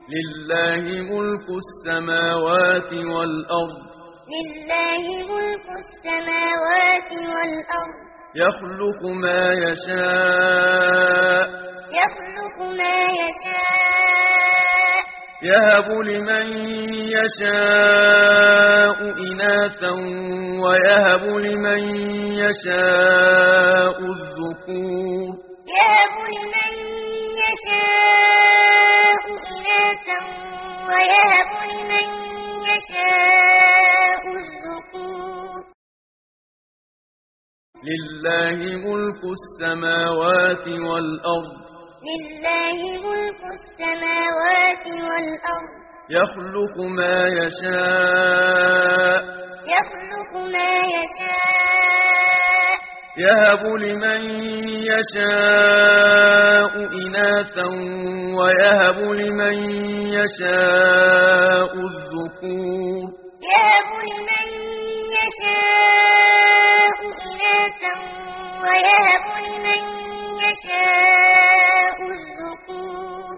لله ملك السماوات والأرض لله ملك السماوات والأرض يخلق ما يشاء يخلق ما يشاء يهب لمن يشاء إناثا ويهب لمن يشاء الذكور يهب لمن يشاء إناثا ويهب لمن يشاء الذكور لله ملك السماوات والأرض لله ملك السماوات والأرض يخلق ما يشاء يخلق ما يشاء يهب لمن يشاء إناثا ويهب لمن يشاء الذكور يهب لمن يشاء إناثا ويهب لمن يشاء الذكور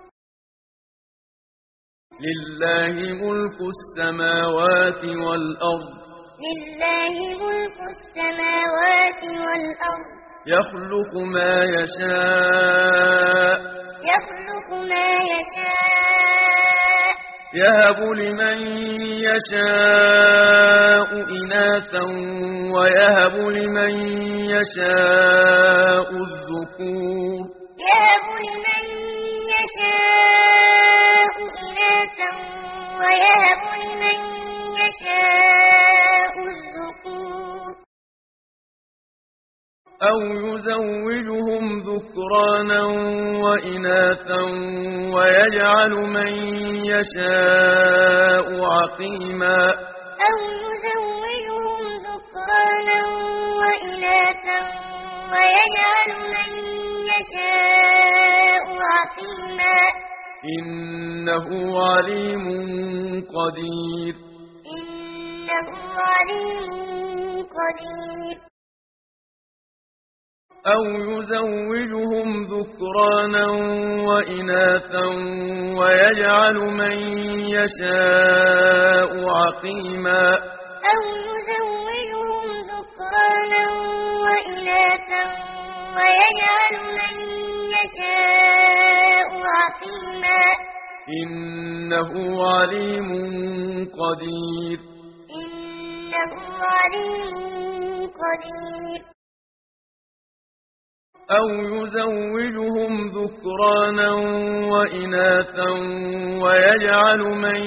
لله ملك السماوات والأرض لله ملك السماوات والأرض يخلق ما يشاء يخلق ما يشاء يهب لمن يشاء إناثا ويهب لمن يشاء الذكور يهب لمن يشاء إناثا ويهب لمن يشاء الذكور أو يزوجهم ذكرانا وإناثا ويجعل من يشاء عقيما أو يزوجهم ذكرانا وإناثا ويجعل من يشاء عقيما إنه عليم قدير إنه عليم قدير أو يزوجهم ذكرانا وإناثا ويجعل من يشاء عقيما أو يزوجهم ذكرانا وإناثا ويجعل من يشاء عقيما إنه عليم قدير إنه عليم قدير أو يزوجهم ذكرانا وإناثا ويجعل من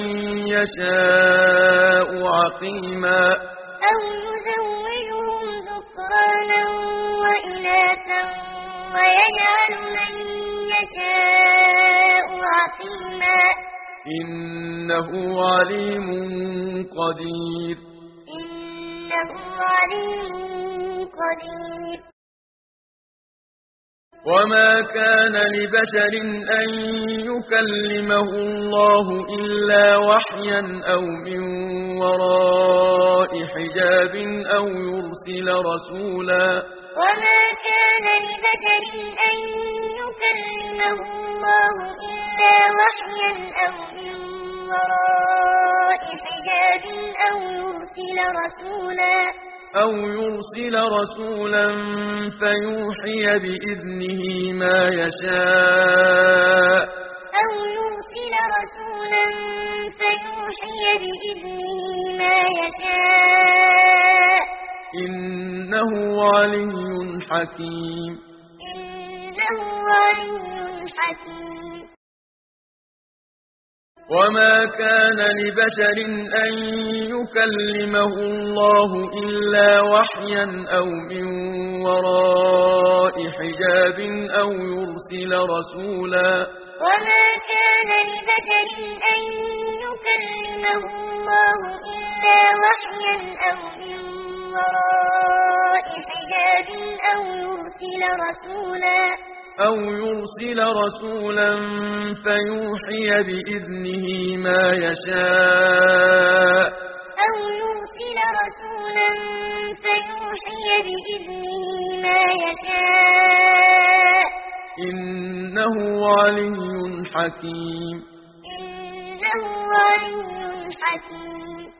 يشاء عقيما أو يزوجهم ذكرانا وإناثا ويجعل من يشاء عقيما إنه عليم قدير إنه عليم قدير وما كان لبشر أن يكلمه الله إلا وحيا أو من وراء حجاب أو يرسل رسولا وما كان لبشر أن يكلمه الله إلا وحيا أو من وراء حجاب أو يرسل رسولا فيوحي بإذنه ما يشاء أو يرسل رسولا فيوحي بإذنه ما يشاء إنه علي حكيم إنه علي حكيم وما كان لبشر أن يكلمه الله إلا وحيا أو من وراء حجاب أو يرسل رسولا وما كان لبشر أن يكلمه الله إلا وحيا أو من وراء حجاب أو يرسل رسولا فيوحي بإذنه ما يشاء أو يرسل رسولا فيوحي بإذنه ما يشاء إنه علي حكيم إنه علي حكيم.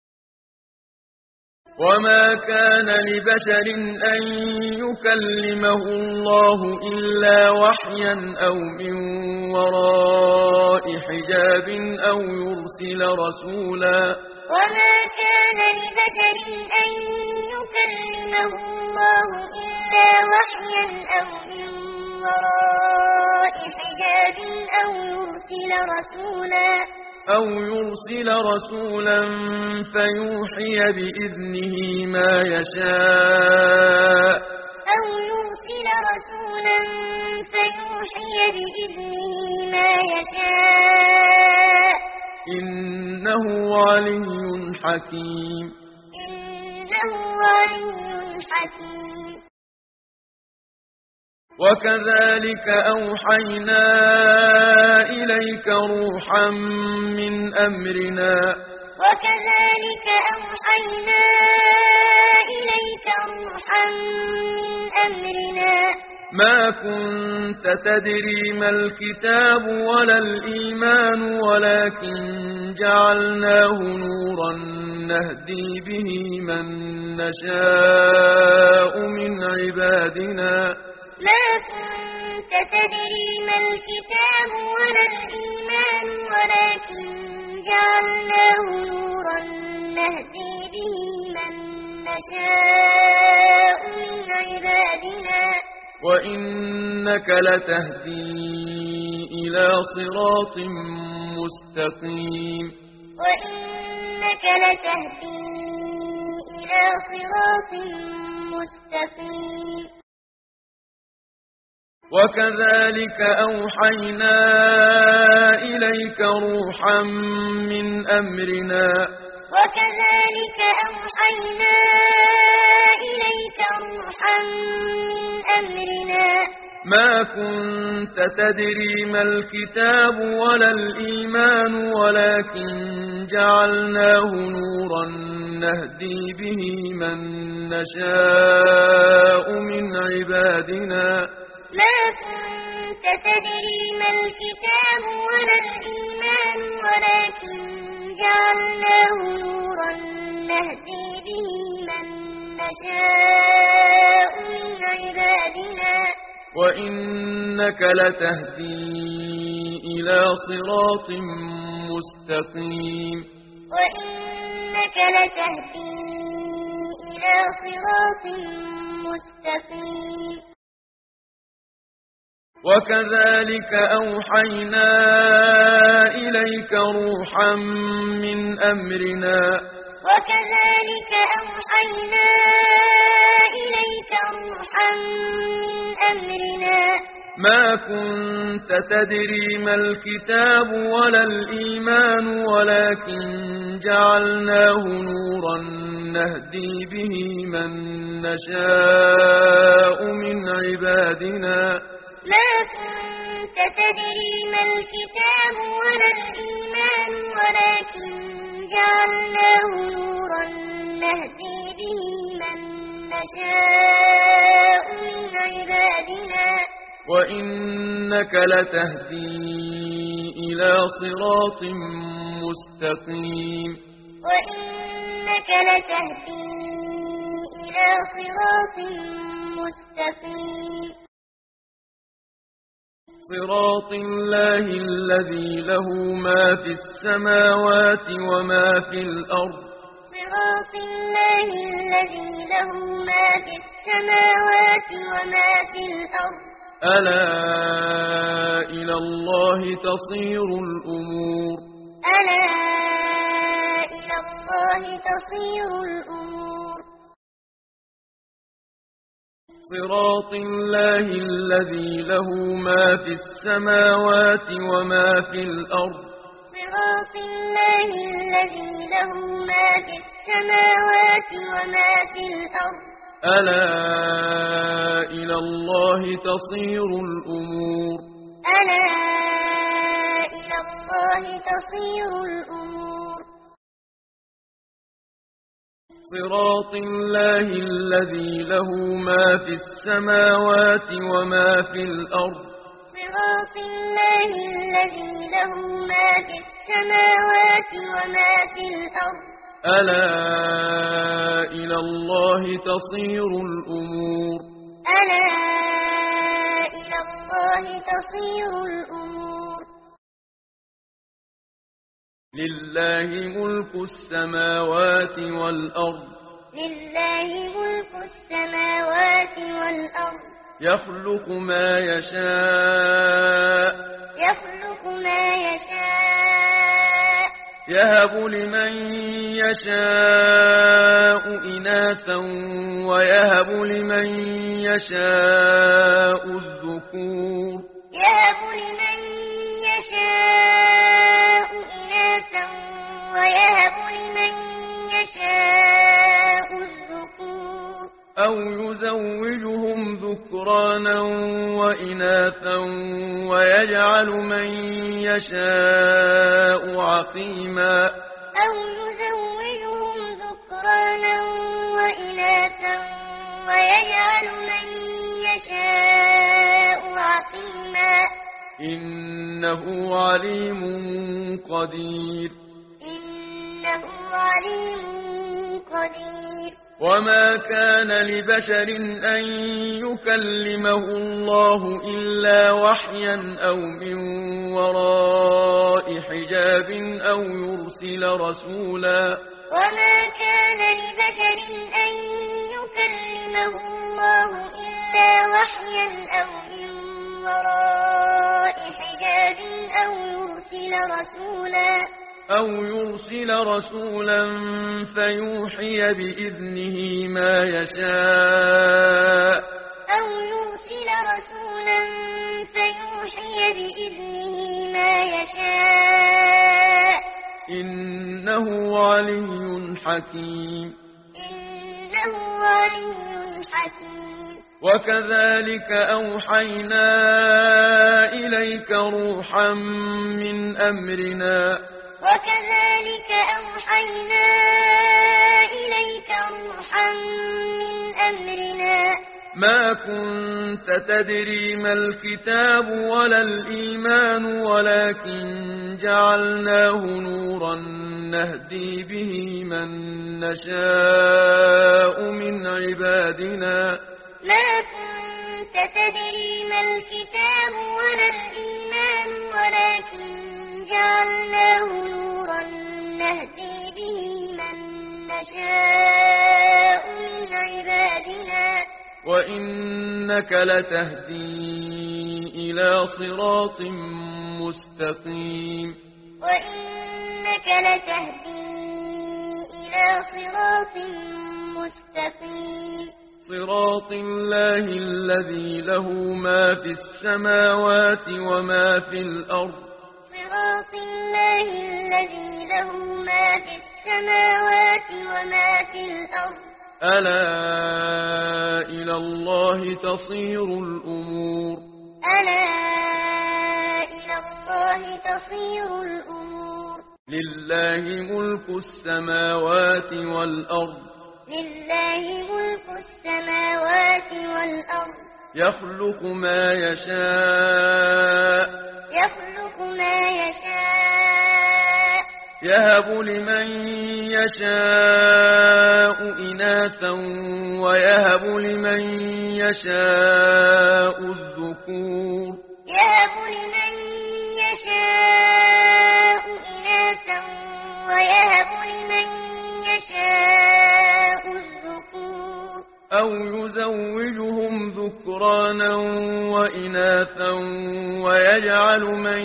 وما كان لبشر أن يكلمه الله إلا وحيا أو من وراء حجاب أو يرسل رسولا وما كان لبشر أن يكلمه الله إلا وحيا أو من وراء حجاب أو يرسل رسولا فيوحي بإذنه ما يشاء إنه علي حكيم. وكذلك أوحينا إليك روحا من أمرنا ما كنت تدري ما الكتاب ولا الإيمان ولكن جعلناه نورا نهدي به من نشاء من عبادنا ما كنت تدري ما الكتاب ولا الإيمان ولكن جعلناه نورا نهدي به من نشاء من عبادنا وإنك لتهدي إلى صراط مستقيم. وكذلك أوحينا إليك روحا من أمرنا ما كنت تدري ما الكتاب ولا الإيمان ولكن جعلناه نورا نهدي به من نشاء من عبادنا ما كنت تدري ما الكتاب ولا الإيمان ولكن جعلناه نورا نهدي به من نشاء من عبادنا وإنك لتهدي إلى صراط مستقيم. وكذلك أوحينا إليك روحا من أمرنا ما كنت تدري ما الكتاب ولا الإيمان ولكن جعلناه نورا نهدي به من نشاء من عبادنا ما كنت تدري ما الكتاب ولا الإيمان ولكن جعلناه نورا نهدي به من نشاء من عبادنا وإنك لتهدي إلى صراط مستقيم. صراط الله الذي له ما في السماوات وما في الأرض ألا إلى الله تصير الأمور. صراط الله الذي له ما في السماوات وما في الأرض ألا إلى الله تصير الأمور. صراط الله الذي له ما في السماوات وما في الأرض صراط الله الذي له ما في السماوات وما في الأرض ألا إلى الله تصير الأمور ألا إلى الله تصير الأمور لله ملك السماوات والأرض لله ملك السماوات والأرض يخلق ما يشاء يهب لمن يشاء إناثا ويهب لمن يشاء الذكور يهب لمن يشاء إناثا ويهب لمن يشاء الذكور أو يزوجهم ذكرانا وإناثا ويجعل من يشاء عقيما أو يزوجهم ذكرانا وإناثا ويجعل من يشاء عقيما إنه عليم قدير إنه عليم قدير وما كان لبشر أن يكلمه الله إلا وحيا أو من وراء حجاب أو يرسل رسولا وما كان لبشر أن يكلمه الله إلا وحيا أو من وراء حجاب أو يرسل رسولا فيوحي بإذنه ما يشاء إنه علي حكيم وكذلك أوحينا إليك روحا من أمرنا ما كنت تدري ما الكتاب ولا الإيمان ولكن جعلناه نورا نهدي به من نشاء من عبادنا ما كنت تدري ما الكتاب ولا الإيمان ولكن جعلناه نورا نهدي به من نشاء من عبادنا وإنك لتهدي إلى صراط مستقيم وإنك لتهدي إلى صراط مستقيم صراط الله الذي له ما في السماوات وما في الأرض صراط الله الذي له ما في السماوات وما في الأرض ألا إلى الله تصير الأمور ألا إلى الله تصير الأمور لله ملك السماوات والأرض لله ملك السماوات والأرض يخلق ما يشاء يهب لمن يشاء إناثا ويهب لمن يشاء الذكور يهب لمن يشاء إناثا ويهب لمن يشاء الذكور أو يزوجهم ذكرانا وإناثا ويجعل من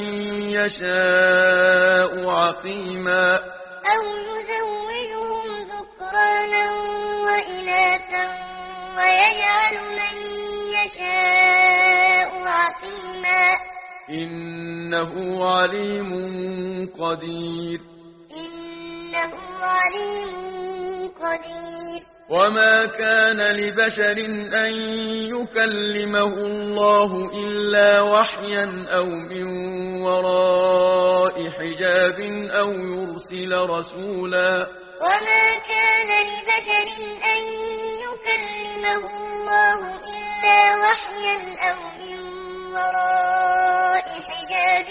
يشاء عقيما أو يزوجهم ذكرانا وإناثا ويجعل من يشاء عقيما إنه عليم قدير إنه عليم قدير وما كان لبشر أن يكلمه الله إلا وحيا أو من وراء حجاب أو يرسل رسولا وما كان لبشر أن يكلمه الله إلا وحيا أو من وراء حجاب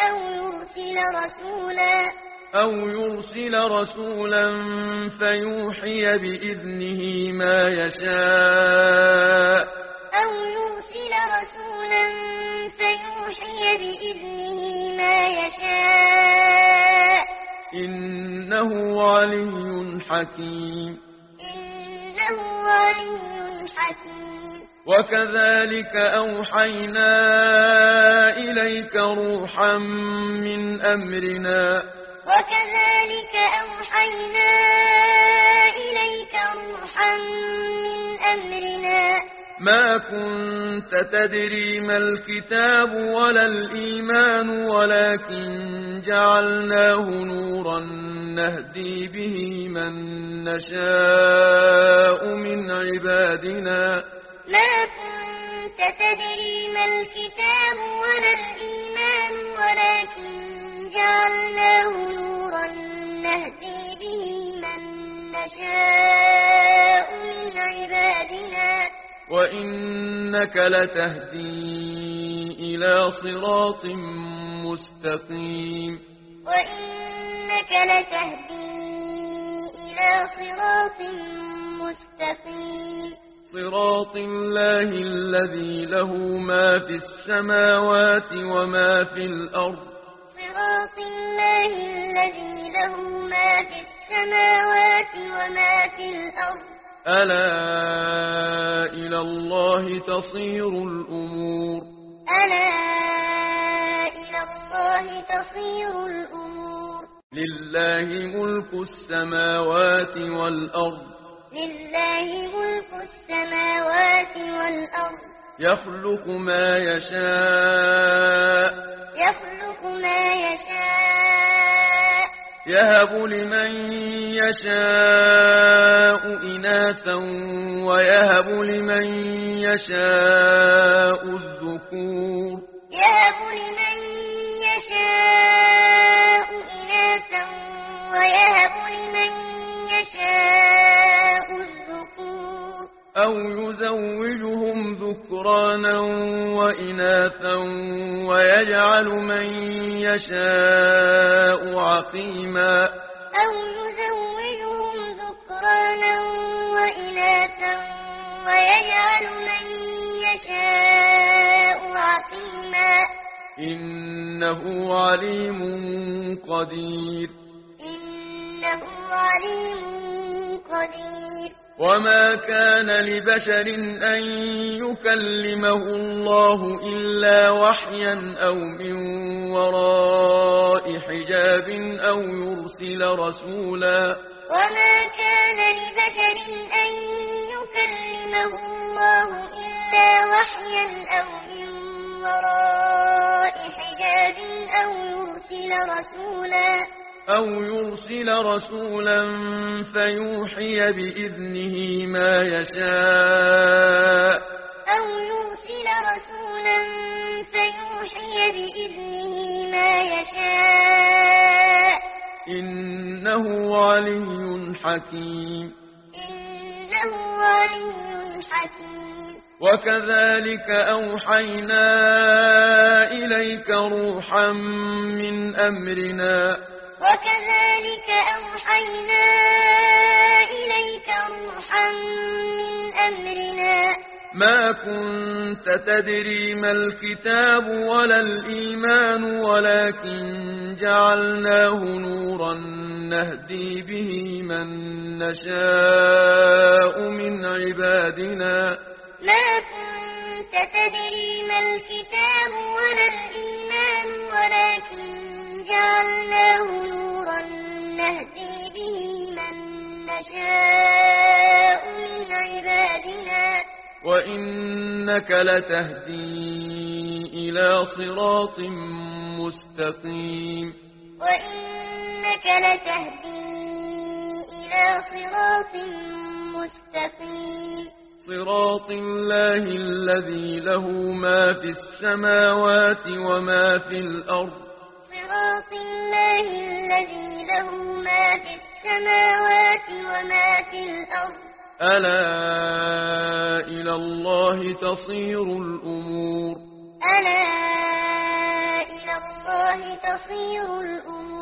أو يرسل رسولا فيوحي بإذنه ما يشاء أو يرسل رسولا فيوحي بإذنه ما يشاء إنه علي حكيم إنه علي حكيم وكذلك أوحينا إليك روحا من أمرنا وكذلك أوحينا إليك روحا من أمرنا ما كنت تدري ما الكتاب ولا الإيمان ولكن جعلناه نورا نهدي به من نشاء من عبادنا ما كنت تدري ما الكتاب ولا الإيمان ولكن جعلناه نورا نهدي به من نشاء من عبادنا وإنك لتهدي إلى صراط مستقيم وإنك لتهدي إلى صراط مستقيم صراط الله الذي له ما في السماوات وما في الأرض صراط الله الذي له ما في السماوات وما في الأرض ألا إلى الله تصير الأمور ألا إلى الله تصير الأمور لله ملك السماوات والأرض لله ملك السماوات والأرض يخلق ما يشاء يخلق ما يشاء يهب لمن يشاء إناثا ويهب لمن يشاء الذكور يهب لمن يشاء إناثا ويهب لمن يشاء الذكور أو يزوجهم ذكرانا وإناثا ويجعل من يشاء عقيما أو يزوجهم ذكرانا وإناثا ويجعل من يشاء عقيما إنه عليم قدير إنه عليم قدير وما كان لبشر أن يكلمه الله إلا وحيا أو من وراء حجاب أو يرسل رسولا وما كان لبشر أن يكلمه الله إلا وحيا أو من وراء حجاب أو يرسل رسولا فيوحي بإذنه ما يشاء إنه علي حكيم وكذلك أوحينا إليك روحا من أمرنا ما كنت تدري ما الكتاب ولا الإيمان ولكن جعلناه نورا نهدي به من نشاء من عبادنا ما كنت تدري ما الكتاب ولا الإيمان ولكن جعلناه نورا نهدي به من نشاء من عبادنا وإنك لتهدي إلى صراط مستقيم وإنك لتهدي إلى صراط مستقيم صراط الله الذي له ما في السماوات وما في الأرض صراط الله الذي له ما في السماوات وما في الأرض ألا إلى الله تصير الأمور ألا إلى الله تصير الأمور.